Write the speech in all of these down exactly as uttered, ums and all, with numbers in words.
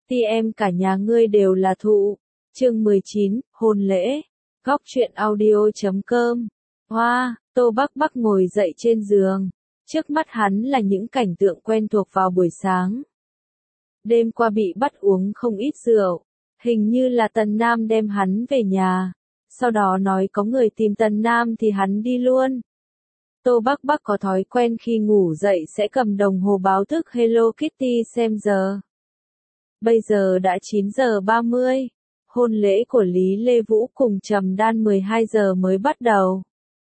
Kitty em cả nhà ngươi đều là thụ. Chương mười chín, hôn lễ. Góc truyện audio chấm com. Hoa, Tô Bắc Bắc ngồi dậy trên giường. Trước mắt hắn là những cảnh tượng quen thuộc vào buổi sáng. Đêm qua bị bắt uống không ít rượu. Hình như là Tần Nam đem hắn về nhà. Sau đó nói có người tìm Tần Nam thì hắn đi luôn. Tô Bắc Bắc có thói quen khi ngủ dậy sẽ cầm đồng hồ báo thức Hello Kitty xem giờ. Bây giờ đã chín giờ ba mươi. Hôn lễ của Lý Lê Vũ cùng Trầm Đan mười hai giờ mới bắt đầu.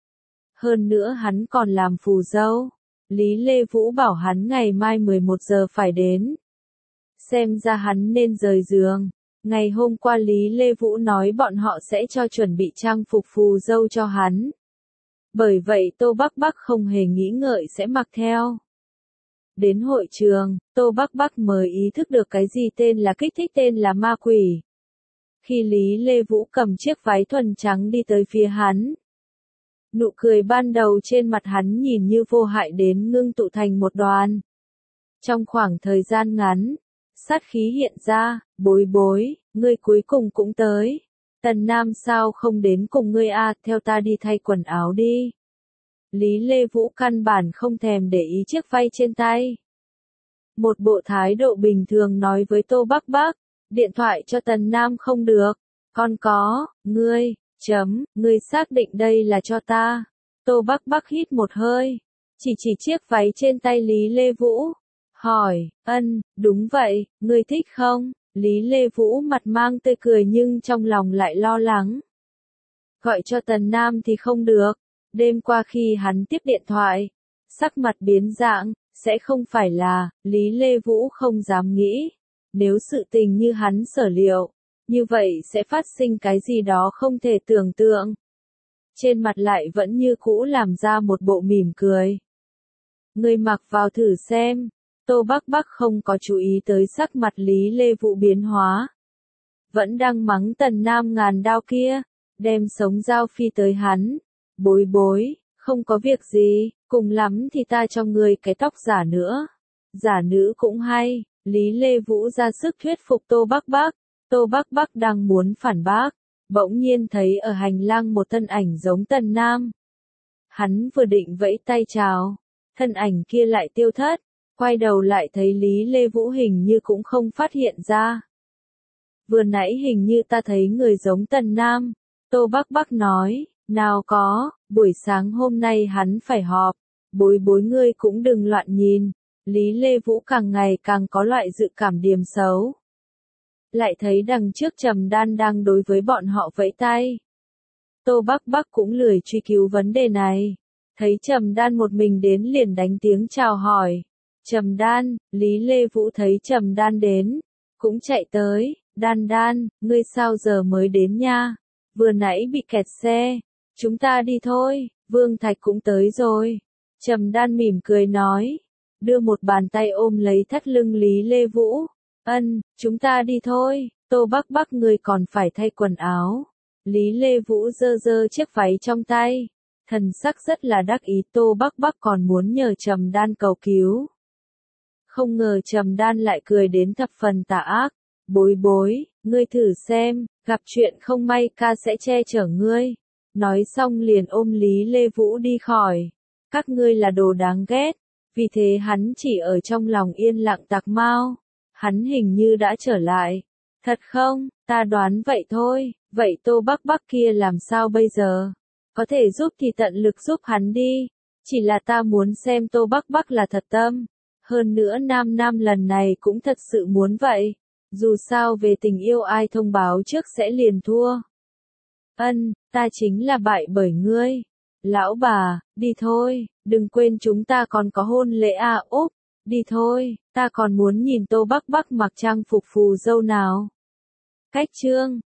Hơn nữa hắn còn làm phù dâu. Lý Lê Vũ bảo hắn ngày mai mười một giờ phải đến. Xem ra hắn nên rời giường. Ngày hôm qua Lý Lê Vũ nói bọn họ sẽ cho chuẩn bị trang phục phù dâu cho hắn. Bởi vậy Tô Bắc Bắc không hề nghĩ ngợi sẽ mặc theo. Đến hội trường, Tô Bắc Bắc mới ý thức được cái gì tên là kích thích tên là ma quỷ. Khi Lý Lê Vũ cầm chiếc váy thuần trắng đi tới phía hắn. Nụ cười ban đầu trên mặt hắn nhìn như vô hại đến ngưng tụ thành một đoàn. Trong khoảng thời gian ngắn, sát khí hiện ra, bối bối, ngươi cuối cùng cũng tới. Tần Nam sao không đến cùng ngươi à, theo ta đi thay quần áo đi. Lý Lê Vũ căn bản không thèm để ý chiếc váy trên tay. Một bộ thái độ bình thường nói với Tô Bắc Bắc, điện thoại cho Tần Nam không được, con có, ngươi, chấm, ngươi xác định đây là cho ta. Tô Bắc Bắc hít một hơi, chỉ chỉ chiếc váy trên tay Lý Lê Vũ, hỏi, ân, đúng vậy, ngươi thích không? Lý Lê Vũ mặt mang tươi cười nhưng trong lòng lại lo lắng. Gọi cho Tần Nam thì không được, đêm qua khi hắn tiếp điện thoại, sắc mặt biến dạng, sẽ không phải là, Lý Lê Vũ không dám nghĩ. Nếu sự tình như hắn sở liệu, như vậy sẽ phát sinh cái gì đó không thể tưởng tượng. Trên mặt lại vẫn như cũ làm ra một bộ mỉm cười. Ngươi mặc vào thử xem. Tô Bắc Bắc không có chú ý tới sắc mặt Lý Lê Vũ biến hóa. Vẫn đang mắng Tần Nam ngàn đao kia, đem sống dao phi tới hắn. Bối bối, không có việc gì, cùng lắm thì ta cho ngươi cái tóc giả nữa. Giả nữ cũng hay, Lý Lê Vũ ra sức thuyết phục Tô Bắc Bắc. Tô Bắc Bắc đang muốn phản bác, bỗng nhiên thấy ở hành lang một thân ảnh giống Tần Nam. Hắn vừa định vẫy tay chào, thân ảnh kia lại tiêu thất. Quay đầu lại thấy Lý Lê Vũ hình như cũng không phát hiện ra. Vừa nãy hình như ta thấy người giống Tần Nam. Tô Bắc Bắc nói, nào có, buổi sáng hôm nay hắn phải họp. Bối bối ngươi cũng đừng loạn nhìn. Lý Lê Vũ càng ngày càng có loại dự cảm điềm xấu. Lại thấy đằng trước Trầm Đan đang đối với bọn họ vẫy tay. Tô Bắc Bắc cũng lười truy cứu vấn đề này. Thấy Trầm Đan một mình đến liền đánh tiếng chào hỏi. Trầm Đan, Lý Lê Vũ thấy Trầm Đan đến, cũng chạy tới, Đan Đan, ngươi sao giờ mới đến nha, vừa nãy bị kẹt xe, chúng ta đi thôi, Vương Thạch cũng tới rồi. Trầm Đan mỉm cười nói, đưa một bàn tay ôm lấy thắt lưng Lý Lê Vũ, ân, chúng ta đi thôi, Tô Bắc Bắc ngươi còn phải thay quần áo. Lý Lê Vũ giơ giơ chiếc váy trong tay, thần sắc rất là đắc ý. Tô Bắc Bắc còn muốn nhờ Trầm Đan cầu cứu. Không ngờ Trầm Đan lại cười đến thập phần tà ác. Bối bối, ngươi thử xem, gặp chuyện không may ca sẽ che chở ngươi. Nói xong liền ôm Lý Lê Vũ đi khỏi. Các ngươi là đồ đáng ghét. Vì thế hắn chỉ ở trong lòng yên lặng tạc mau. Hắn hình như đã trở lại. Thật không, ta đoán vậy thôi. Vậy Tô Bắc Bắc kia làm sao bây giờ? Có thể giúp thì tận lực giúp hắn đi. Chỉ là ta muốn xem Tô Bắc Bắc là thật tâm. Hơn nữa Nam Nam lần này cũng thật sự muốn vậy. Dù sao về tình yêu ai thông báo trước sẽ liền thua. Ân, ta chính là bại bởi ngươi. Lão bà, đi thôi, đừng quên chúng ta còn có hôn lễ à. Úp, đi thôi, ta còn muốn nhìn Tô Bắc Bắc mặc trang phục phù dâu nào. Cách chương